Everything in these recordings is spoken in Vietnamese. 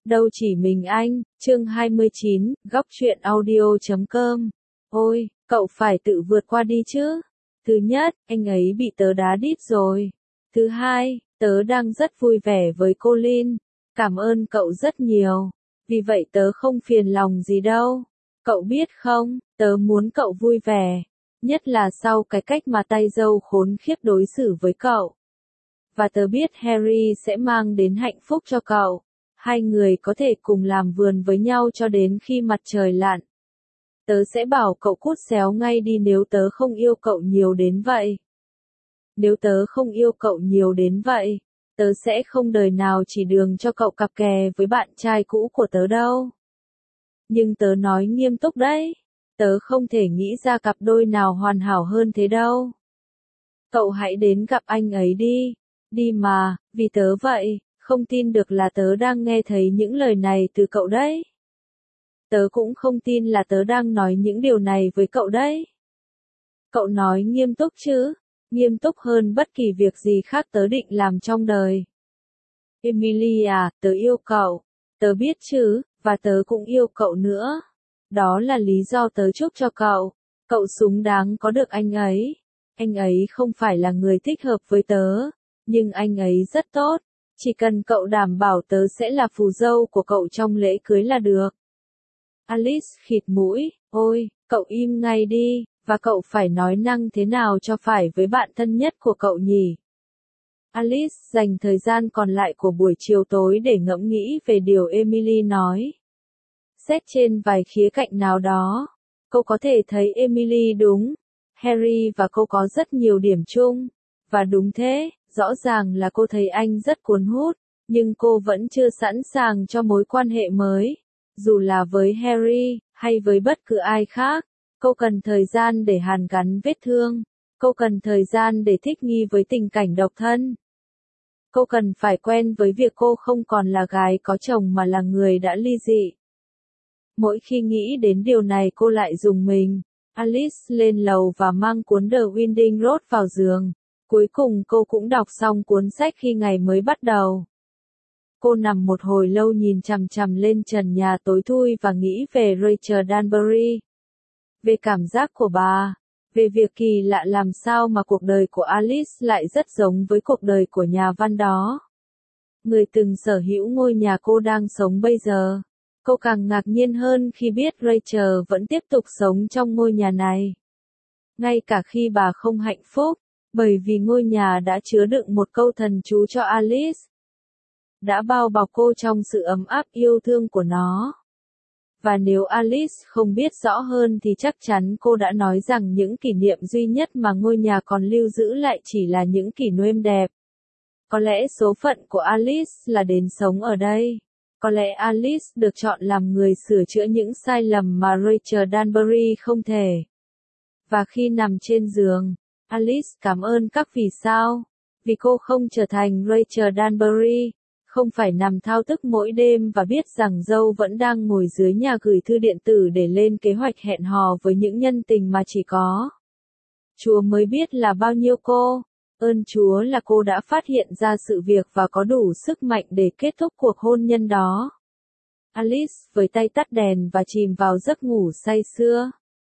Đâu chỉ mình anh, chương 29, góc truyện audio.com. Ôi, cậu phải tự vượt qua đi chứ. Thứ nhất, anh ấy bị tớ đá đít rồi. Thứ hai, tớ đang rất vui vẻ với cô Lin. Cảm ơn cậu rất nhiều. Vì vậy tớ không phiền lòng gì đâu. Cậu biết không, tớ muốn cậu vui vẻ. Nhất là sau cái cách mà tay dâu khốn khiếp đối xử với cậu. Và tớ biết Harry sẽ mang đến hạnh phúc cho cậu. Hai người có thể cùng làm vườn với nhau cho đến khi mặt trời lặn. Tớ sẽ bảo cậu cút xéo ngay đi nếu tớ không yêu cậu nhiều đến vậy. Nếu tớ không yêu cậu nhiều đến vậy, tớ sẽ không đời nào chỉ đường cho cậu cặp kè với bạn trai cũ của tớ đâu. Nhưng tớ nói nghiêm túc đấy. Tớ không thể nghĩ ra cặp đôi nào hoàn hảo hơn thế đâu. Cậu hãy đến gặp anh ấy đi. Đi mà, vì tớ vậy. Không tin được là tớ đang nghe thấy những lời này từ cậu đấy. Tớ cũng không tin là tớ đang nói những điều này với cậu đấy. Cậu nói nghiêm túc chứ? Nghiêm túc hơn bất kỳ việc gì khác tớ định làm trong đời. Emily à, tớ yêu cậu. Tớ biết chứ, và tớ cũng yêu cậu nữa. Đó là lý do tớ chúc cho cậu. Cậu xứng đáng có được anh ấy. Anh ấy không phải là người thích hợp với tớ, nhưng anh ấy rất tốt. Chỉ cần cậu đảm bảo tớ sẽ là phù dâu của cậu trong lễ cưới là được. Alice khịt mũi, ôi, cậu im ngay đi, và cậu phải nói năng thế nào cho phải với bạn thân nhất của cậu nhỉ? Alice dành thời gian còn lại của buổi chiều tối để ngẫm nghĩ về điều Emily nói. Xét trên vài khía cạnh nào đó, cô có thể thấy Emily đúng. Harry và cô có rất nhiều điểm chung. Và đúng thế, rõ ràng là cô thấy anh rất cuốn hút, nhưng cô vẫn chưa sẵn sàng cho mối quan hệ mới. Dù là với Harry, hay với bất cứ ai khác, cô cần thời gian để hàn gắn vết thương. Cô cần thời gian để thích nghi với tình cảnh độc thân. Cô cần phải quen với việc cô không còn là gái có chồng mà là người đã ly dị. Mỗi khi nghĩ đến điều này cô lại rùng mình. Alice lên lầu và mang cuốn The Winding Road vào giường. Cuối cùng cô cũng đọc xong cuốn sách khi ngày mới bắt đầu. Cô nằm một hồi lâu nhìn chằm chằm lên trần nhà tối thui và nghĩ về Rachel Danbury. Về cảm giác của bà. Về việc kỳ lạ làm sao mà cuộc đời của Alice lại rất giống với cuộc đời của nhà văn đó. Người từng sở hữu ngôi nhà cô đang sống bây giờ. Cô càng ngạc nhiên hơn khi biết Rachel vẫn tiếp tục sống trong ngôi nhà này. Ngay cả khi bà không hạnh phúc, bởi vì ngôi nhà đã chứa đựng một câu thần chú cho Alice. Đã bao bọc cô trong sự ấm áp yêu thương của nó. Và nếu Alice không biết rõ hơn thì chắc chắn cô đã nói rằng những kỷ niệm duy nhất mà ngôi nhà còn lưu giữ lại chỉ là những kỷ niệm đẹp. Có lẽ số phận của Alice là đến sống ở đây. Có lẽ Alice được chọn làm người sửa chữa những sai lầm mà Rachel Danbury không thể. Và khi nằm trên giường, Alice cảm ơn các vì sao. Vì cô không trở thành Rachel Danbury, không phải nằm thao thức mỗi đêm và biết rằng dâu vẫn đang ngồi dưới nhà gửi thư điện tử để lên kế hoạch hẹn hò với những nhân tình mà chỉ có Chúa mới biết là bao nhiêu cô. Ơn Chúa là cô đã phát hiện ra sự việc và có đủ sức mạnh để kết thúc cuộc hôn nhân đó. Alice với tay tắt đèn và chìm vào giấc ngủ say sưa.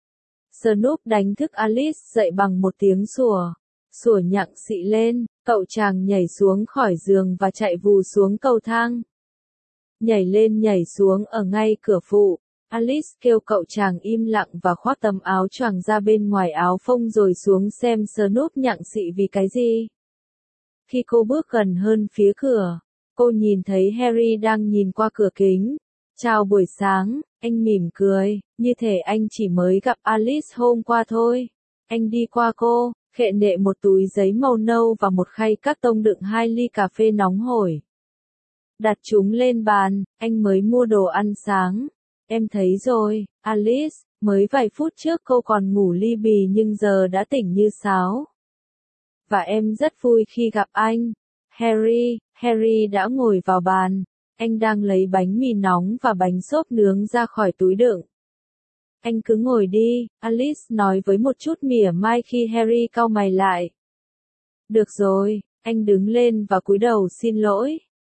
Snoop đánh thức Alice dậy bằng một tiếng sủa. Sủa nhặng xị lên, cậu chàng nhảy xuống khỏi giường và chạy vù xuống cầu thang. Nhảy lên nhảy xuống ở ngay cửa phụ. Alice kêu cậu chàng im lặng và khoác tấm áo choàng ra bên ngoài áo phông rồi xuống xem Snoop nhặng xị vì cái gì. Khi cô bước gần hơn phía cửa, cô nhìn thấy Harry đang nhìn qua cửa kính. Chào buổi sáng, anh mỉm cười, như thể anh chỉ mới gặp Alice hôm qua thôi. Anh đi qua cô, khệ nệ một túi giấy màu nâu và một khay các tông đựng 2 ly cà phê nóng hổi. Đặt chúng lên bàn, anh mới mua đồ ăn sáng. Em thấy rồi, Alice, mới vài phút trước cô còn ngủ li bì nhưng giờ đã tỉnh như sáo. Và em rất vui khi gặp anh. Harry đã ngồi vào bàn. Anh đang lấy bánh mì nóng và bánh xốp nướng ra khỏi túi đựng. Anh cứ ngồi đi, Alice nói với một chút mỉa mai khi Harry cau mày lại. Được rồi, anh đứng lên và cúi đầu xin lỗi.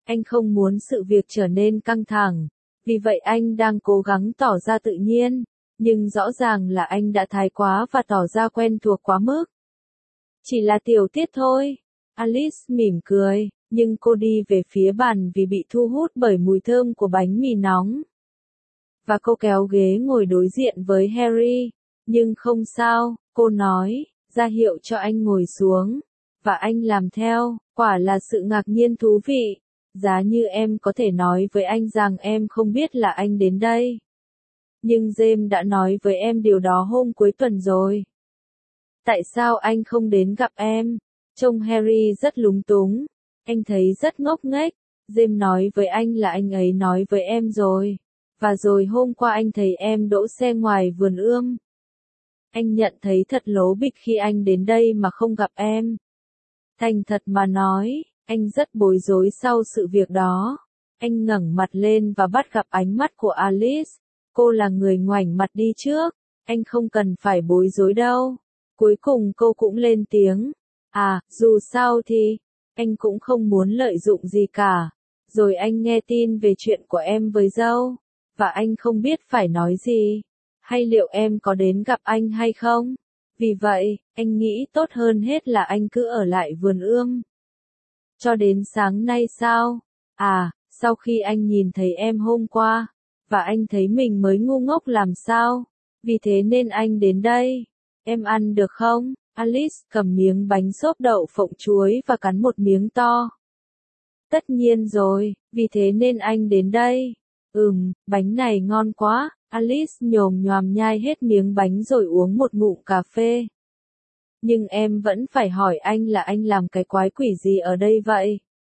Anh không muốn sự việc trở nên căng thẳng, vì vậy anh đang cố gắng tỏ ra tự nhiên, nhưng rõ ràng là anh đã thái quá và tỏ ra quen thuộc quá mức. Chỉ là tiểu tiết thôi. Alice mỉm cười, nhưng cô đi về phía bàn vì bị thu hút bởi mùi thơm của bánh mì nóng. Và cô kéo ghế ngồi đối diện với Harry. Nhưng không sao, cô nói, ra hiệu cho anh ngồi xuống. Và anh làm theo, quả là sự ngạc nhiên thú vị. Giá như em có thể nói với anh rằng em không biết là anh đến đây. Nhưng James đã nói với em điều đó hôm cuối tuần rồi. Tại sao anh không đến gặp em? Trông Harry rất lúng túng. Anh thấy rất ngốc nghếch. James nói với anh là anh ấy nói với em rồi. Và rồi hôm qua anh thấy em đỗ xe ngoài vườn ươm. Anh nhận thấy thật lố bịch khi anh đến đây mà không gặp em. Thành thật mà nói, anh rất bối rối sau sự việc đó. Anh ngẩng mặt lên và bắt gặp ánh mắt của Alice. Cô là người ngoảnh mặt đi trước. Anh không cần phải bối rối đâu. Cuối cùng cô cũng lên tiếng. À, dù sao thì, anh cũng không muốn lợi dụng gì cả. Rồi anh nghe tin về chuyện của em với dâu. Và anh không biết phải nói gì. Hay liệu em có đến gặp anh hay không? Vì vậy, anh nghĩ tốt hơn hết là anh cứ ở lại vườn ươm. Cho đến sáng nay sao? À, sau khi anh nhìn thấy em hôm qua, và anh thấy mình mới ngu ngốc làm sao? Vì thế nên anh đến đây. Em ăn được không? Alice cầm miếng bánh xốp đậu phộng chuối và cắn một miếng to. Tất nhiên rồi, vì thế nên anh đến đây. Bánh này ngon quá. Alice nhồm nhoàm nhai hết miếng bánh rồi uống một ngụm cà phê. Nhưng em vẫn phải hỏi anh là anh làm cái quái quỷ gì ở đây vậy?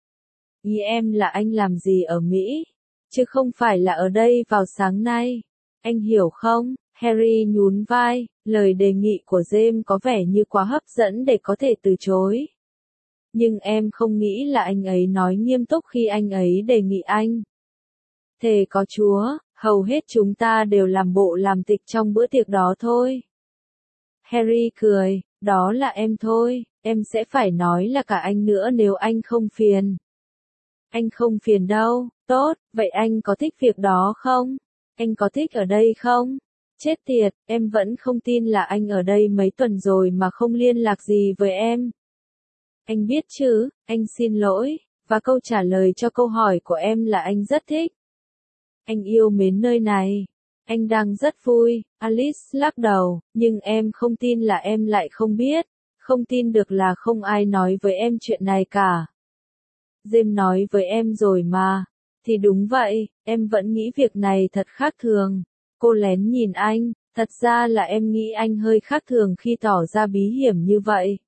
Ý em là anh làm gì ở Mỹ? Chứ không phải là ở đây vào sáng nay. Anh hiểu không? Harry nhún vai, lời đề nghị của James có vẻ như quá hấp dẫn để có thể từ chối. Nhưng em không nghĩ là anh ấy nói nghiêm túc khi anh ấy đề nghị anh. Thề có Chúa, hầu hết chúng ta đều làm bộ làm tịch trong bữa tiệc đó thôi. Harry cười, đó là em thôi, em sẽ phải nói là cả anh nữa nếu anh không phiền. Anh không phiền đâu, tốt, vậy anh có thích việc đó không? Anh có thích ở đây không? Chết tiệt, em vẫn không tin là anh ở đây mấy tuần rồi mà không liên lạc gì với em. Anh biết chứ, anh xin lỗi, và câu trả lời cho câu hỏi của em là anh rất thích. Anh yêu mến nơi này. Anh đang rất vui. Alice lắc đầu, nhưng em không tin là em lại không biết. Không tin được là không ai nói với em chuyện này cả. James nói với em rồi mà. Thì đúng vậy, em vẫn nghĩ việc này thật khác thường. Cô lén nhìn anh, thật ra là em nghĩ anh hơi khác thường khi tỏ ra bí hiểm như vậy.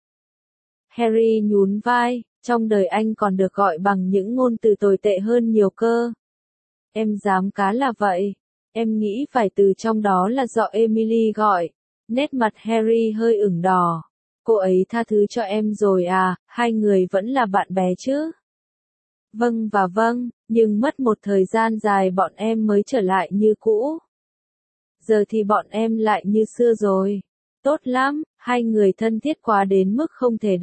Harry nhún vai, trong đời anh còn được gọi bằng những ngôn từ tồi tệ hơn nhiều cơ. Em dám cá là vậy. Em nghĩ phải từ trong đó là do Emily gọi. Nét mặt Harry hơi ửng đỏ. Cô ấy tha thứ cho em rồi à, hai người vẫn là bạn bè chứ? Vâng và vâng, nhưng mất một thời gian dài bọn em mới trở lại như cũ. Giờ thì bọn em lại như xưa rồi. Tốt lắm, hai người thân thiết quá đến mức không thể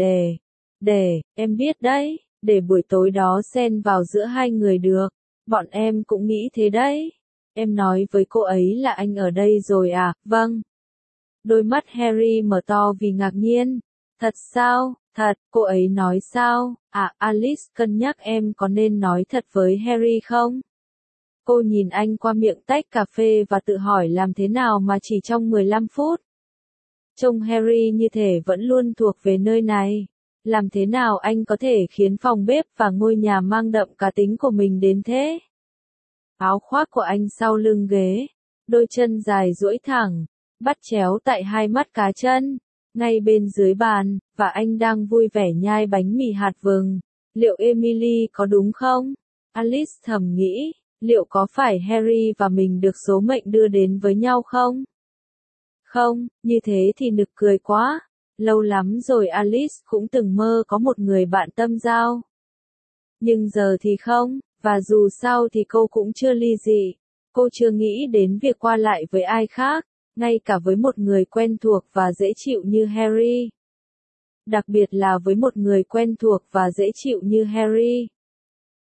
em biết đấy, để buổi tối đó xen vào giữa hai người được. Bọn em cũng nghĩ thế đấy. Em nói với cô ấy là anh ở đây rồi à, vâng. Đôi mắt Harry mở to vì ngạc nhiên. Thật sao, thật, cô ấy nói sao, à, Alice cân nhắc em có nên nói thật với Harry không? Cô nhìn anh qua miệng tách cà phê và tự hỏi làm thế nào mà chỉ trong 15 phút. Trông Harry như thể vẫn luôn thuộc về nơi này. Làm thế nào anh có thể khiến phòng bếp và ngôi nhà mang đậm cá tính của mình đến thế? Áo khoác của anh sau lưng ghế, đôi chân dài duỗi thẳng, bắt chéo tại hai mắt cá chân, ngay bên dưới bàn, và anh đang vui vẻ nhai bánh mì hạt vừng. Liệu Emily có đúng không? Alice thầm nghĩ, liệu có phải Harry và mình được số mệnh đưa đến với nhau không? Không, như thế thì nực cười quá. Lâu lắm rồi Alice cũng từng mơ có một người bạn tâm giao. Nhưng giờ thì không, và dù sao thì cô cũng chưa ly dị. Cô chưa nghĩ đến việc qua lại với ai khác, ngay cả với một người quen thuộc và dễ chịu như Harry. Đặc biệt là với một người quen thuộc và dễ chịu như Harry.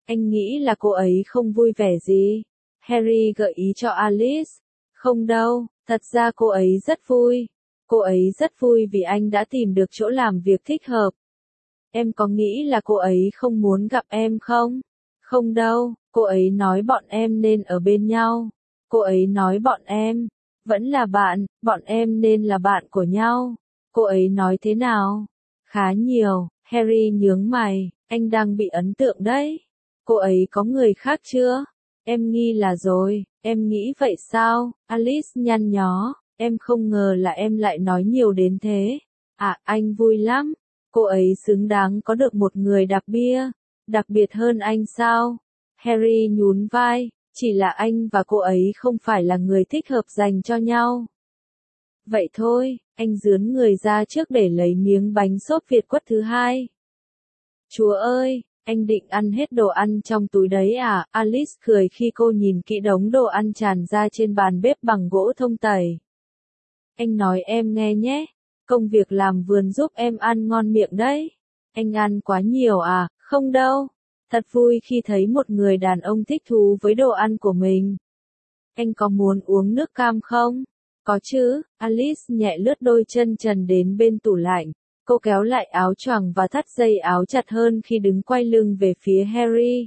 Anh nghĩ là cô ấy không vui vẻ gì. Harry gợi ý cho Alice. Không đâu, thật ra cô ấy rất vui. Cô ấy rất vui vì anh đã tìm được chỗ làm việc thích hợp. Em có nghĩ là cô ấy không muốn gặp em không? Không đâu, cô ấy nói bọn em nên ở bên nhau. Cô ấy nói bọn em vẫn là bạn, bọn em nên là bạn của nhau. Cô ấy nói thế nào? Khá nhiều, Harry nhướng mày, anh đang bị ấn tượng đấy. Cô ấy có người khác chưa? Em nghi là rồi, em nghĩ vậy sao? Alice nhăn nhó, em không ngờ là em lại nói nhiều đến thế. À, anh vui lắm. Cô ấy xứng đáng có được một người đặc biệt hơn anh sao? Harry nhún vai, chỉ là anh và cô ấy không phải là người thích hợp dành cho nhau. Vậy thôi, anh rướn người ra trước để lấy miếng bánh xốp Việt quất thứ hai. Chúa ơi, anh định ăn hết đồ ăn trong túi đấy à? Alice cười khi cô nhìn kỹ đống đồ ăn tràn ra trên bàn bếp bằng gỗ thông tẩy. Anh nói em nghe nhé, công việc làm vườn giúp em ăn ngon miệng đấy. Anh ăn quá nhiều à? Không đâu. Thật vui khi thấy một người đàn ông thích thú với đồ ăn của mình. Anh có muốn uống nước cam không? Có chứ, Alice nhẹ lướt đôi chân trần đến bên tủ lạnh. Cô kéo lại áo choàng và thắt dây áo chặt hơn khi đứng quay lưng về phía Harry.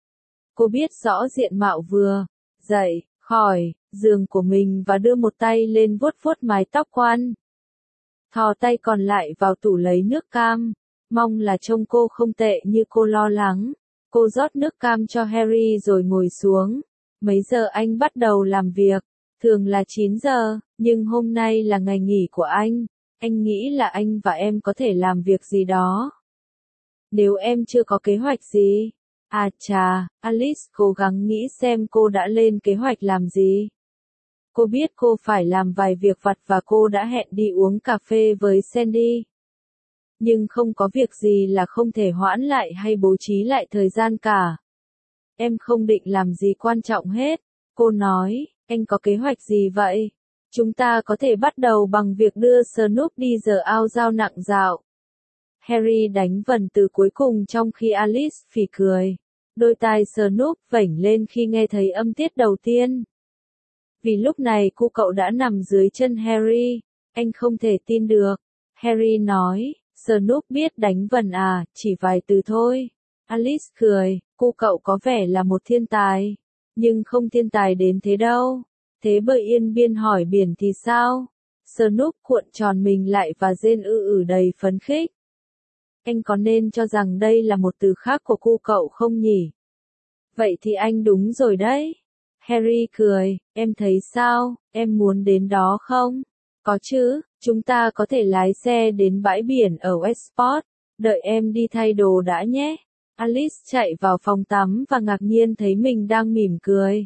Cô biết rõ diện mạo vừa dậy khỏi giường của mình và đưa một tay lên vuốt vuốt mái tóc quan. Thò tay còn lại vào tủ lấy nước cam. Mong là trông cô không tệ như cô lo lắng. Cô rót nước cam cho Harry rồi ngồi xuống. Mấy giờ anh bắt đầu làm việc? Thường là 9 giờ, nhưng hôm nay là ngày nghỉ của anh. Anh nghĩ là anh và em có thể làm việc gì đó. Nếu em chưa có kế hoạch gì. À chà, Alice cố gắng nghĩ xem cô đã lên kế hoạch làm gì. Cô biết cô phải làm vài việc vặt và cô đã hẹn đi uống cà phê với Sandy. Nhưng không có việc gì là không thể hoãn lại hay bố trí lại thời gian cả. Em không định làm gì quan trọng hết. Cô nói, anh có kế hoạch gì vậy? Chúng ta có thể bắt đầu bằng việc đưa Snoop đi giờ ao dao nặng dạo. Harry đánh vần từ cuối cùng trong khi Alice phì cười. Đôi tai Snoop vểnh lên khi nghe thấy âm tiết đầu tiên. Vì lúc này cu cậu đã nằm dưới chân Harry. Anh không thể tin được. Harry nói, Snoop biết đánh vần à, chỉ vài từ thôi. Alice cười, cu cậu có vẻ là một thiên tài. Nhưng không thiên tài đến thế đâu. Thế bơi yên biên hỏi biển thì sao? Snoop cuộn tròn mình lại và rên đầy phấn khích. Anh có nên cho rằng đây là một từ khác của cu cậu không nhỉ? Vậy thì anh đúng rồi đấy. Harry cười, em thấy sao, em muốn đến đó không? Có chứ, chúng ta có thể lái xe đến bãi biển ở Westport, đợi em đi thay đồ đã nhé. Alice chạy vào phòng tắm và ngạc nhiên thấy mình đang mỉm cười.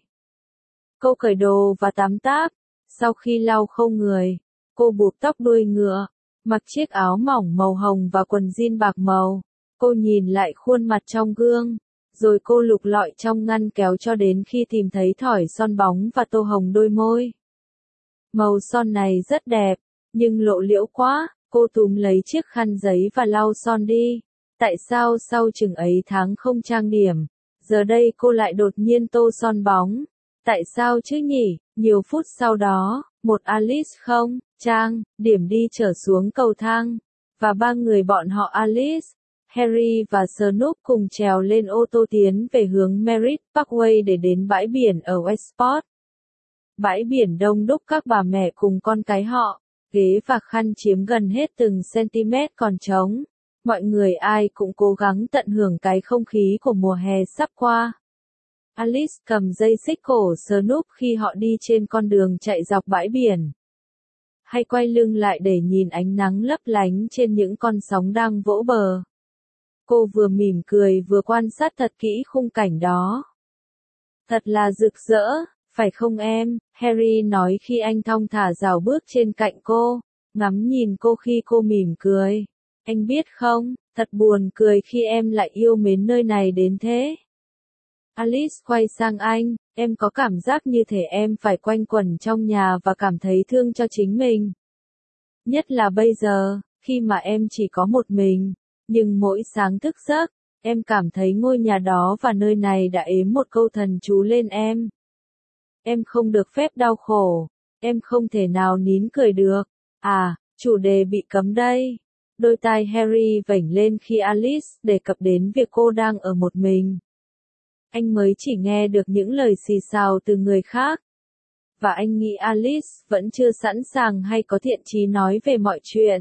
Cô cởi đồ và tắm táp. Sau khi lau khô người, cô buộc tóc đuôi ngựa, mặc chiếc áo mỏng màu hồng và quần jean bạc màu. Cô nhìn lại khuôn mặt trong gương, rồi cô lục lọi trong ngăn kéo cho đến khi tìm thấy thỏi son bóng và tô hồng đôi môi. Màu son này rất đẹp, nhưng lộ liễu quá. Cô túm lấy chiếc khăn giấy và lau son đi. Tại sao sau chừng ấy tháng không trang điểm, giờ đây cô lại đột nhiên tô son bóng? Tại sao chứ nhỉ? Nhiều phút sau đó, một Alice không trang điểm đi trở xuống cầu thang, và ba người bọn họ Alice, Harry và Snoop cùng trèo lên ô tô tiến về hướng Merritt Parkway để đến bãi biển ở Westport. Bãi biển đông đúc các bà mẹ cùng con cái họ, ghế và khăn chiếm gần hết từng cm còn trống. Mọi người ai cũng cố gắng tận hưởng cái không khí của mùa hè sắp qua. Alice cầm dây xích cổ Snoop khi họ đi trên con đường chạy dọc bãi biển. Hay quay lưng lại để nhìn ánh nắng lấp lánh trên những con sóng đang vỗ bờ. Cô vừa mỉm cười vừa quan sát thật kỹ khung cảnh đó. Thật là rực rỡ, phải không em? Harry nói khi anh thong thả rảo bước trên cạnh cô, ngắm nhìn cô khi cô mỉm cười. Anh biết không, thật buồn cười khi em lại yêu mến nơi này đến thế. Alice quay sang anh, em có cảm giác như thể em phải quanh quẩn trong nhà và cảm thấy thương cho chính mình. Nhất là bây giờ, khi mà em chỉ có một mình, nhưng mỗi sáng thức giấc, Em cảm thấy ngôi nhà đó và nơi này đã ếm một câu thần chú lên em. Em không được phép đau khổ. Em không thể nào nín cười được. À, chủ đề bị cấm đây. Đôi tai Harry vểnh lên khi Alice đề cập đến việc cô đang ở một mình. Anh mới chỉ nghe được những lời xì xào từ người khác. Và anh nghĩ Alice vẫn chưa sẵn sàng hay có thiện chí nói về mọi chuyện.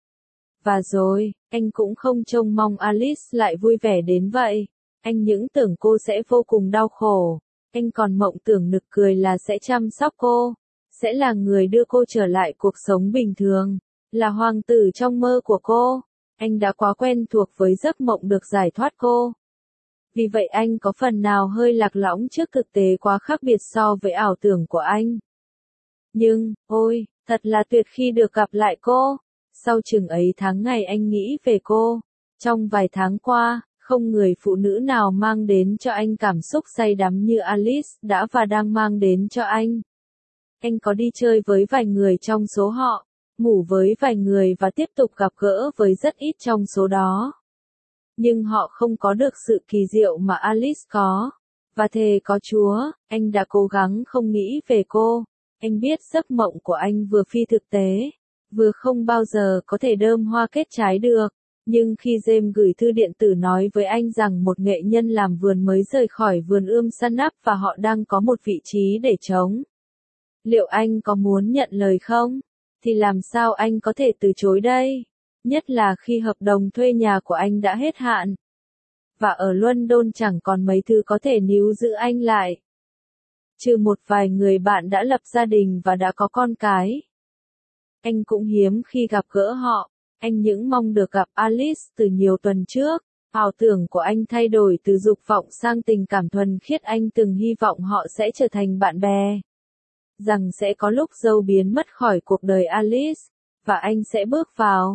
Và rồi, anh cũng không trông mong Alice lại vui vẻ đến vậy. Anh những tưởng cô sẽ vô cùng đau khổ. Anh còn mộng tưởng nực cười là sẽ chăm sóc cô. Sẽ là người đưa cô trở lại cuộc sống bình thường. Là hoàng tử trong mơ của cô. Anh đã quá quen thuộc với giấc mộng được giải thoát cô. Vì vậy anh có phần nào hơi lạc lõng trước thực tế quá khác biệt so với ảo tưởng của anh. Nhưng, ôi, thật là tuyệt khi được gặp lại cô. Sau chừng ấy tháng ngày anh nghĩ về cô. Trong vài tháng qua, không người phụ nữ nào mang đến cho anh cảm xúc say đắm như Alice đã và đang mang đến cho anh. Anh có đi chơi với vài người trong số họ, ngủ với vài người và tiếp tục gặp gỡ với rất ít trong số đó. Nhưng họ không có được sự kỳ diệu mà Alice có. Và thề có Chúa, anh đã cố gắng không nghĩ về cô. Anh biết giấc mộng của anh vừa phi thực tế, vừa không bao giờ có thể đơm hoa kết trái được. Nhưng khi James gửi thư điện tử nói với anh rằng một nghệ nhân làm vườn mới rời khỏi vườn ươm săn nắp và họ đang có một vị trí để trống, liệu anh có muốn nhận lời không? Thì làm sao anh có thể từ chối đây? Nhất là khi hợp đồng thuê nhà của anh đã hết hạn. Và ở London chẳng còn mấy thứ có thể níu giữ anh lại. Trừ một vài người bạn đã lập gia đình và đã có con cái. Anh cũng hiếm khi gặp gỡ họ. Anh những mong được gặp Alice từ nhiều tuần trước. Ảo tưởng của anh thay đổi từ dục vọng sang tình cảm thuần khiết. Anh từng hy vọng họ sẽ trở thành bạn bè. Rằng sẽ có lúc dâu biến mất khỏi cuộc đời Alice. Và anh sẽ bước vào.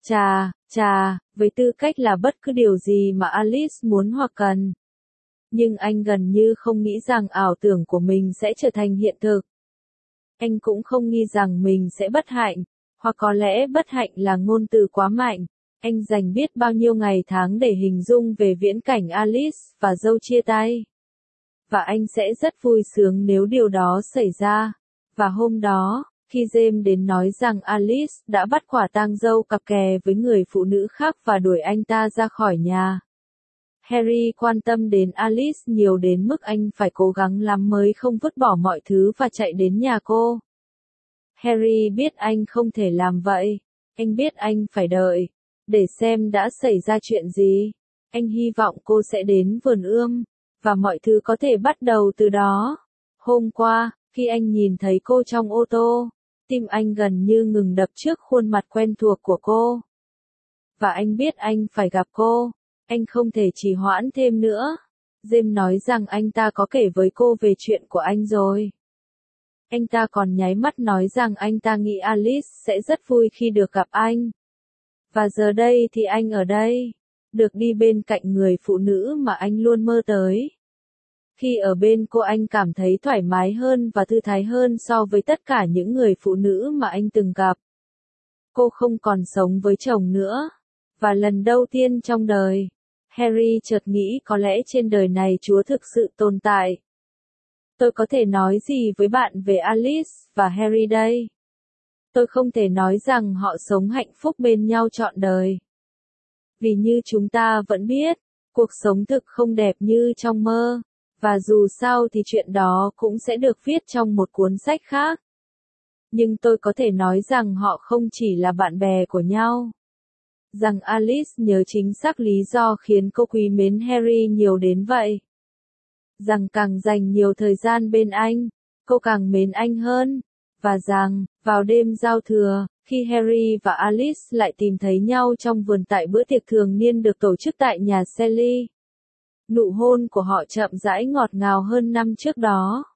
Với tư cách là bất cứ điều gì mà Alice muốn hoặc cần. Nhưng anh gần như không nghĩ rằng ảo tưởng của mình sẽ trở thành hiện thực. Anh cũng không nghi rằng mình sẽ bất hạnh, hoặc có lẽ bất hạnh là ngôn từ quá mạnh. Anh dành biết bao nhiêu ngày tháng để hình dung về viễn cảnh Alice và dâu chia tay. Và anh sẽ rất vui sướng nếu điều đó xảy ra. Và hôm đó, khi James đến nói rằng Alice đã bắt quả tang dâu cặp kè với người phụ nữ khác và đuổi anh ta ra khỏi nhà. Harry quan tâm đến Alice nhiều đến mức anh phải cố gắng lắm mới không vứt bỏ mọi thứ và chạy đến nhà cô. Harry biết anh không thể làm vậy. Anh biết anh phải đợi, để xem đã xảy ra chuyện gì. Anh hy vọng cô sẽ đến vườn ươm, và mọi thứ có thể bắt đầu từ đó. Hôm qua, khi anh nhìn thấy cô trong ô tô, tim anh gần như ngừng đập trước khuôn mặt quen thuộc của cô. Và anh biết anh phải gặp cô. Anh không thể trì hoãn thêm nữa. James nói rằng anh ta có kể với cô về chuyện của anh rồi. Anh ta còn nháy mắt nói rằng anh ta nghĩ Alice sẽ rất vui khi được gặp anh. Và giờ đây thì anh ở đây, được đi bên cạnh người phụ nữ mà anh luôn mơ tới. Khi ở bên cô anh cảm thấy thoải mái hơn và thư thái hơn so với tất cả những người phụ nữ mà anh từng gặp. Cô không còn sống với chồng nữa. Và lần đầu tiên trong đời, Harry chợt nghĩ có lẽ trên đời này Chúa thực sự tồn tại. Tôi có thể nói gì với bạn về Alice và Harry đây? Tôi không thể nói rằng họ sống hạnh phúc bên nhau trọn đời. Vì như chúng ta vẫn biết, cuộc sống thực không đẹp như trong mơ. Và dù sao thì chuyện đó cũng sẽ được viết trong một cuốn sách khác. Nhưng tôi có thể nói rằng họ không chỉ là bạn bè của nhau. Rằng Alice nhớ chính xác lý do khiến cô quý mến Harry nhiều đến vậy. Rằng càng dành nhiều thời gian bên anh, cô càng mến anh hơn. Và rằng, vào đêm giao thừa, khi Harry và Alice lại tìm thấy nhau trong vườn tại bữa tiệc thường niên được tổ chức tại nhà Sally, nụ hôn của họ chậm rãi ngọt ngào hơn năm trước đó.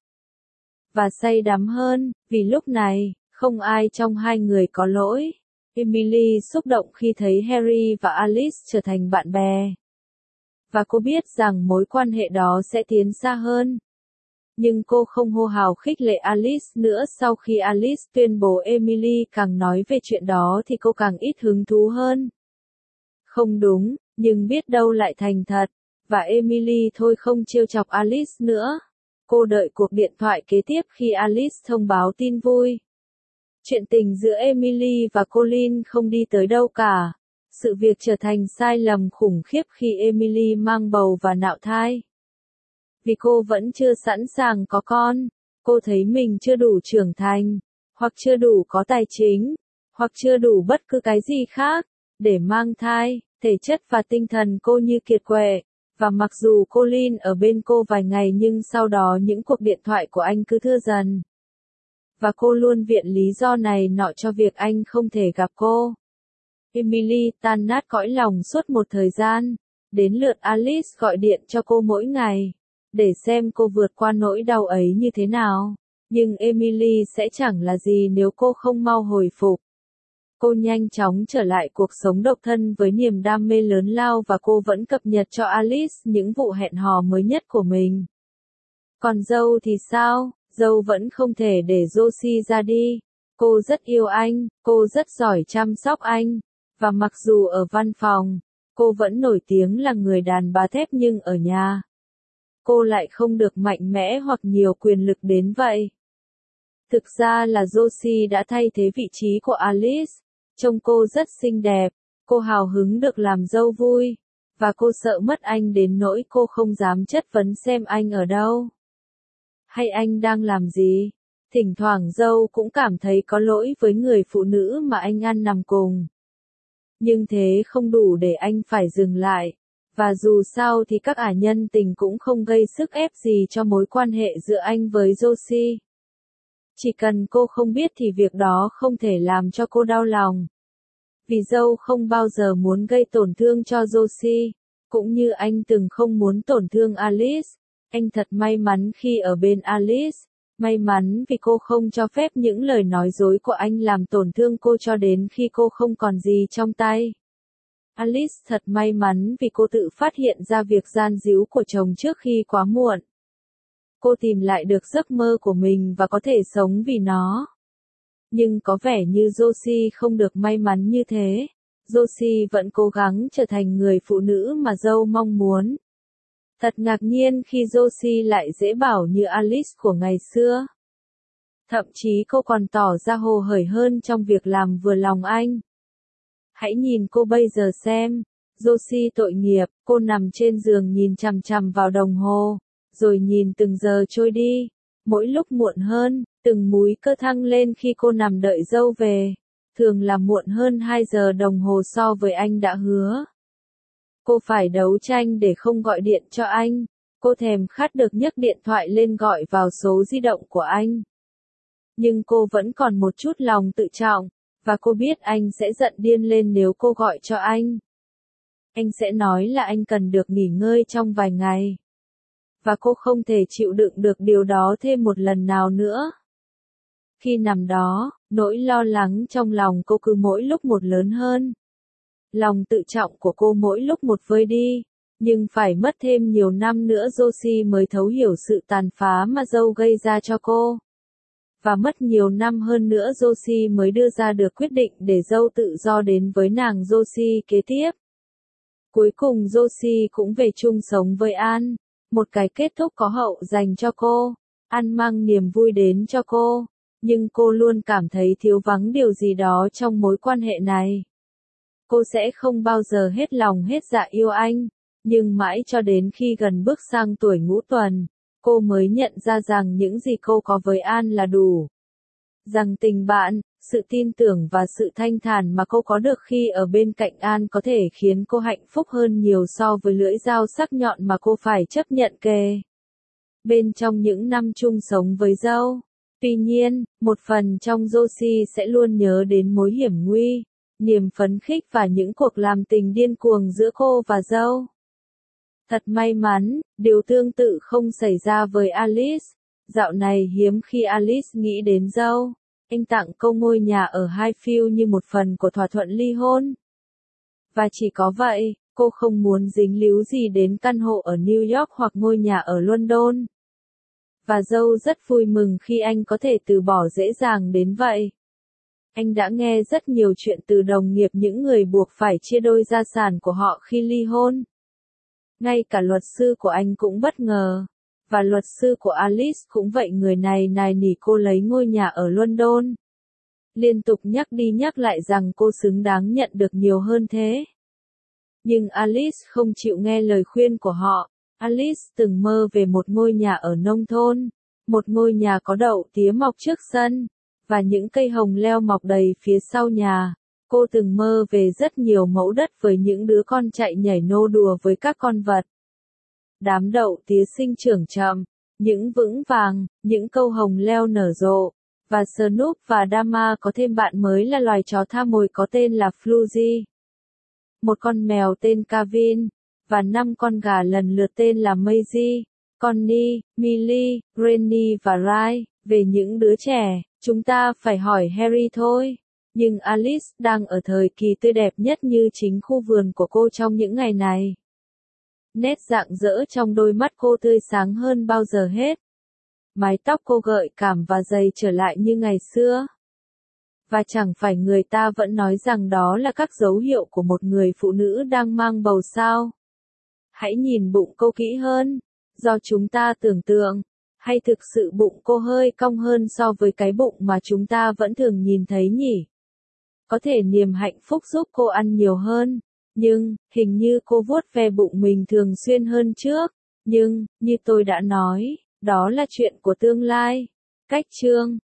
Và say đắm hơn, vì lúc này, không ai trong hai người có lỗi. Emily xúc động khi thấy Harry và Alice trở thành bạn bè. Và cô biết rằng mối quan hệ đó sẽ tiến xa hơn. Nhưng cô không hô hào khích lệ Alice nữa. Sau khi Alice tuyên bố Emily càng nói về chuyện đó thì cô càng ít hứng thú hơn. Không đúng, Nhưng biết đâu lại thành thật, và Emily thôi không trêu chọc Alice nữa. Cô đợi cuộc điện thoại kế tiếp khi Alice thông báo tin vui. Chuyện tình giữa Emily và Colin không đi tới đâu cả. Sự việc trở thành sai lầm khủng khiếp khi Emily mang bầu và nạo thai. Vì cô vẫn chưa sẵn sàng có con, cô thấy mình chưa đủ trưởng thành, hoặc chưa đủ có tài chính, hoặc chưa đủ bất cứ cái gì khác, để mang thai. Thể chất và tinh thần cô như kiệt quệ, và mặc dù Colin ở bên cô vài ngày nhưng sau đó những cuộc điện thoại của anh cứ thưa dần. Và cô luôn viện lý do này nọ cho việc anh không thể gặp cô. Emily tan nát cõi lòng suốt một thời gian, đến lượt Alice gọi điện cho cô mỗi ngày, để xem cô vượt qua nỗi đau ấy như thế nào. Nhưng Emily sẽ chẳng là gì nếu cô không mau hồi phục. Cô nhanh chóng trở lại cuộc sống độc thân với niềm đam mê lớn lao và cô vẫn cập nhật cho Alice những vụ hẹn hò mới nhất của mình. Còn dâu thì sao? Dâu vẫn không thể để Josie ra đi. Cô rất yêu anh, cô rất giỏi chăm sóc anh. Và mặc dù ở văn phòng, cô vẫn nổi tiếng là người đàn bà thép nhưng ở nhà, cô lại không được mạnh mẽ hoặc nhiều quyền lực đến vậy. Thực ra là Josie đã thay thế vị trí của Alice. Trông cô rất xinh đẹp, cô hào hứng được làm dâu vui, và cô sợ mất anh đến nỗi cô không dám chất vấn xem anh ở đâu, hay anh đang làm gì. Thỉnh thoảng dâu cũng cảm thấy có lỗi với người phụ nữ mà anh ăn nằm cùng. Nhưng thế không đủ để anh phải dừng lại, và dù sao thì các ả nhân tình cũng không gây sức ép gì cho mối quan hệ giữa anh với Josie. Chỉ cần cô không biết thì việc đó không thể làm cho cô đau lòng. Vì dâu không bao giờ muốn gây tổn thương cho Josie, cũng như anh từng không muốn tổn thương Alice. Anh thật may mắn khi ở bên Alice, may mắn vì cô không cho phép những lời nói dối của anh làm tổn thương cô cho đến khi cô không còn gì trong tay. Alice thật may mắn vì cô tự phát hiện ra việc gian díu của chồng trước khi quá muộn. Cô tìm lại được giấc mơ của mình và có thể sống vì nó. Nhưng có vẻ như Josie không được may mắn như thế. Josie vẫn cố gắng trở thành người phụ nữ mà dâu mong muốn. Thật ngạc nhiên khi Josie lại dễ bảo như Alice của ngày xưa. Thậm chí cô còn tỏ ra hồ hởi hơn trong việc làm vừa lòng anh. Hãy nhìn cô bây giờ xem. Josie tội nghiệp, cô nằm trên giường nhìn chằm chằm vào đồng hồ, rồi nhìn từng giờ trôi đi. Mỗi lúc muộn hơn, từng múi cơ thăng lên khi cô nằm đợi dâu về. Thường là muộn hơn 2 giờ đồng hồ so với anh đã hứa. Cô phải đấu tranh để không gọi điện cho anh. Cô thèm khát được nhấc điện thoại lên gọi vào số di động của anh. Nhưng cô vẫn còn một chút lòng tự trọng, và cô biết anh sẽ giận điên lên nếu cô gọi cho anh. Anh sẽ nói là anh cần được nghỉ ngơi trong vài ngày. Và cô không thể chịu đựng được điều đó thêm một lần nào nữa. Khi nằm đó, nỗi lo lắng trong lòng cô cứ mỗi lúc một lớn hơn. Lòng tự trọng của cô mỗi lúc một vơi đi. Nhưng phải mất thêm nhiều năm nữa Josie mới thấu hiểu sự tàn phá mà dâu gây ra cho cô. Và mất nhiều năm hơn nữa Josie mới đưa ra được quyết định để dâu tự do đến với nàng Josie kế tiếp. Cuối cùng Josie cũng về chung sống với An. Một cái kết thúc có hậu dành cho cô. An mang niềm vui đến cho cô. Nhưng cô luôn cảm thấy thiếu vắng điều gì đó trong mối quan hệ này. Cô sẽ không bao giờ hết lòng hết dạ yêu anh. Nhưng mãi cho đến khi gần bước sang tuổi ngũ tuần, cô mới nhận ra rằng những gì cô có với An là đủ. Rằng tình bạn, sự tin tưởng và sự thanh thản mà cô có được khi ở bên cạnh An có thể khiến cô hạnh phúc hơn nhiều so với lưỡi dao sắc nhọn mà cô phải chấp nhận kề bên trong những năm chung sống với dâu. Tuy nhiên, một phần trong Josie sẽ luôn nhớ đến mối hiểm nguy, niềm phấn khích và những cuộc làm tình điên cuồng giữa cô và dâu. Thật may mắn, điều tương tự không xảy ra với Alice. Dạo này hiếm khi Alice nghĩ đến dâu. Anh tặng cô ngôi nhà ở Highfield như một phần của thỏa thuận ly hôn. Và chỉ có vậy, cô không muốn dính líu gì đến căn hộ ở New York hoặc ngôi nhà ở London. Và dâu rất vui mừng khi anh có thể từ bỏ dễ dàng đến vậy. Anh đã nghe rất nhiều chuyện từ đồng nghiệp những người buộc phải chia đôi gia sản của họ khi ly hôn. Ngay cả luật sư của anh cũng bất ngờ. Và luật sư của Alice cũng vậy, người này nài nỉ cô lấy ngôi nhà ở London. Liên tục nhắc đi nhắc lại rằng cô xứng đáng nhận được nhiều hơn thế. Nhưng Alice không chịu nghe lời khuyên của họ. Alice từng mơ về một ngôi nhà ở nông thôn. Một ngôi nhà có đậu tía mọc trước sân. Và những cây hồng leo mọc đầy phía sau nhà. Cô từng mơ về rất nhiều mẫu đất với những đứa con chạy nhảy nô đùa với các con vật. Đám đậu tía sinh trưởng chậm, những vững vàng, những câu hồng leo nở rộ. Và Snoop và Dama có thêm bạn mới là loài chó tha mồi có tên là Flugy. Một con mèo tên Calvin. Và 5 con gà lần lượt tên là Maisie, Connie, Millie, Granny và Rai. Về những đứa trẻ, chúng ta phải hỏi Harry thôi. Nhưng Alice đang ở thời kỳ tươi đẹp nhất như chính khu vườn của cô trong những ngày này. Nét rạng rỡ trong đôi mắt cô tươi sáng hơn bao giờ hết. Mái tóc cô gợi cảm và dày trở lại như ngày xưa. Và chẳng phải người ta vẫn nói rằng đó là các dấu hiệu của một người phụ nữ đang mang bầu sao? Hãy nhìn bụng cô kỹ hơn. Do chúng ta tưởng tượng, hay thực sự bụng cô hơi cong hơn so với cái bụng mà chúng ta vẫn thường nhìn thấy nhỉ? Có thể niềm hạnh phúc giúp cô ăn nhiều hơn. Nhưng, hình như cô vuốt ve bụng mình thường xuyên hơn trước. Nhưng, như tôi đã nói, đó là chuyện của tương lai. Cách chương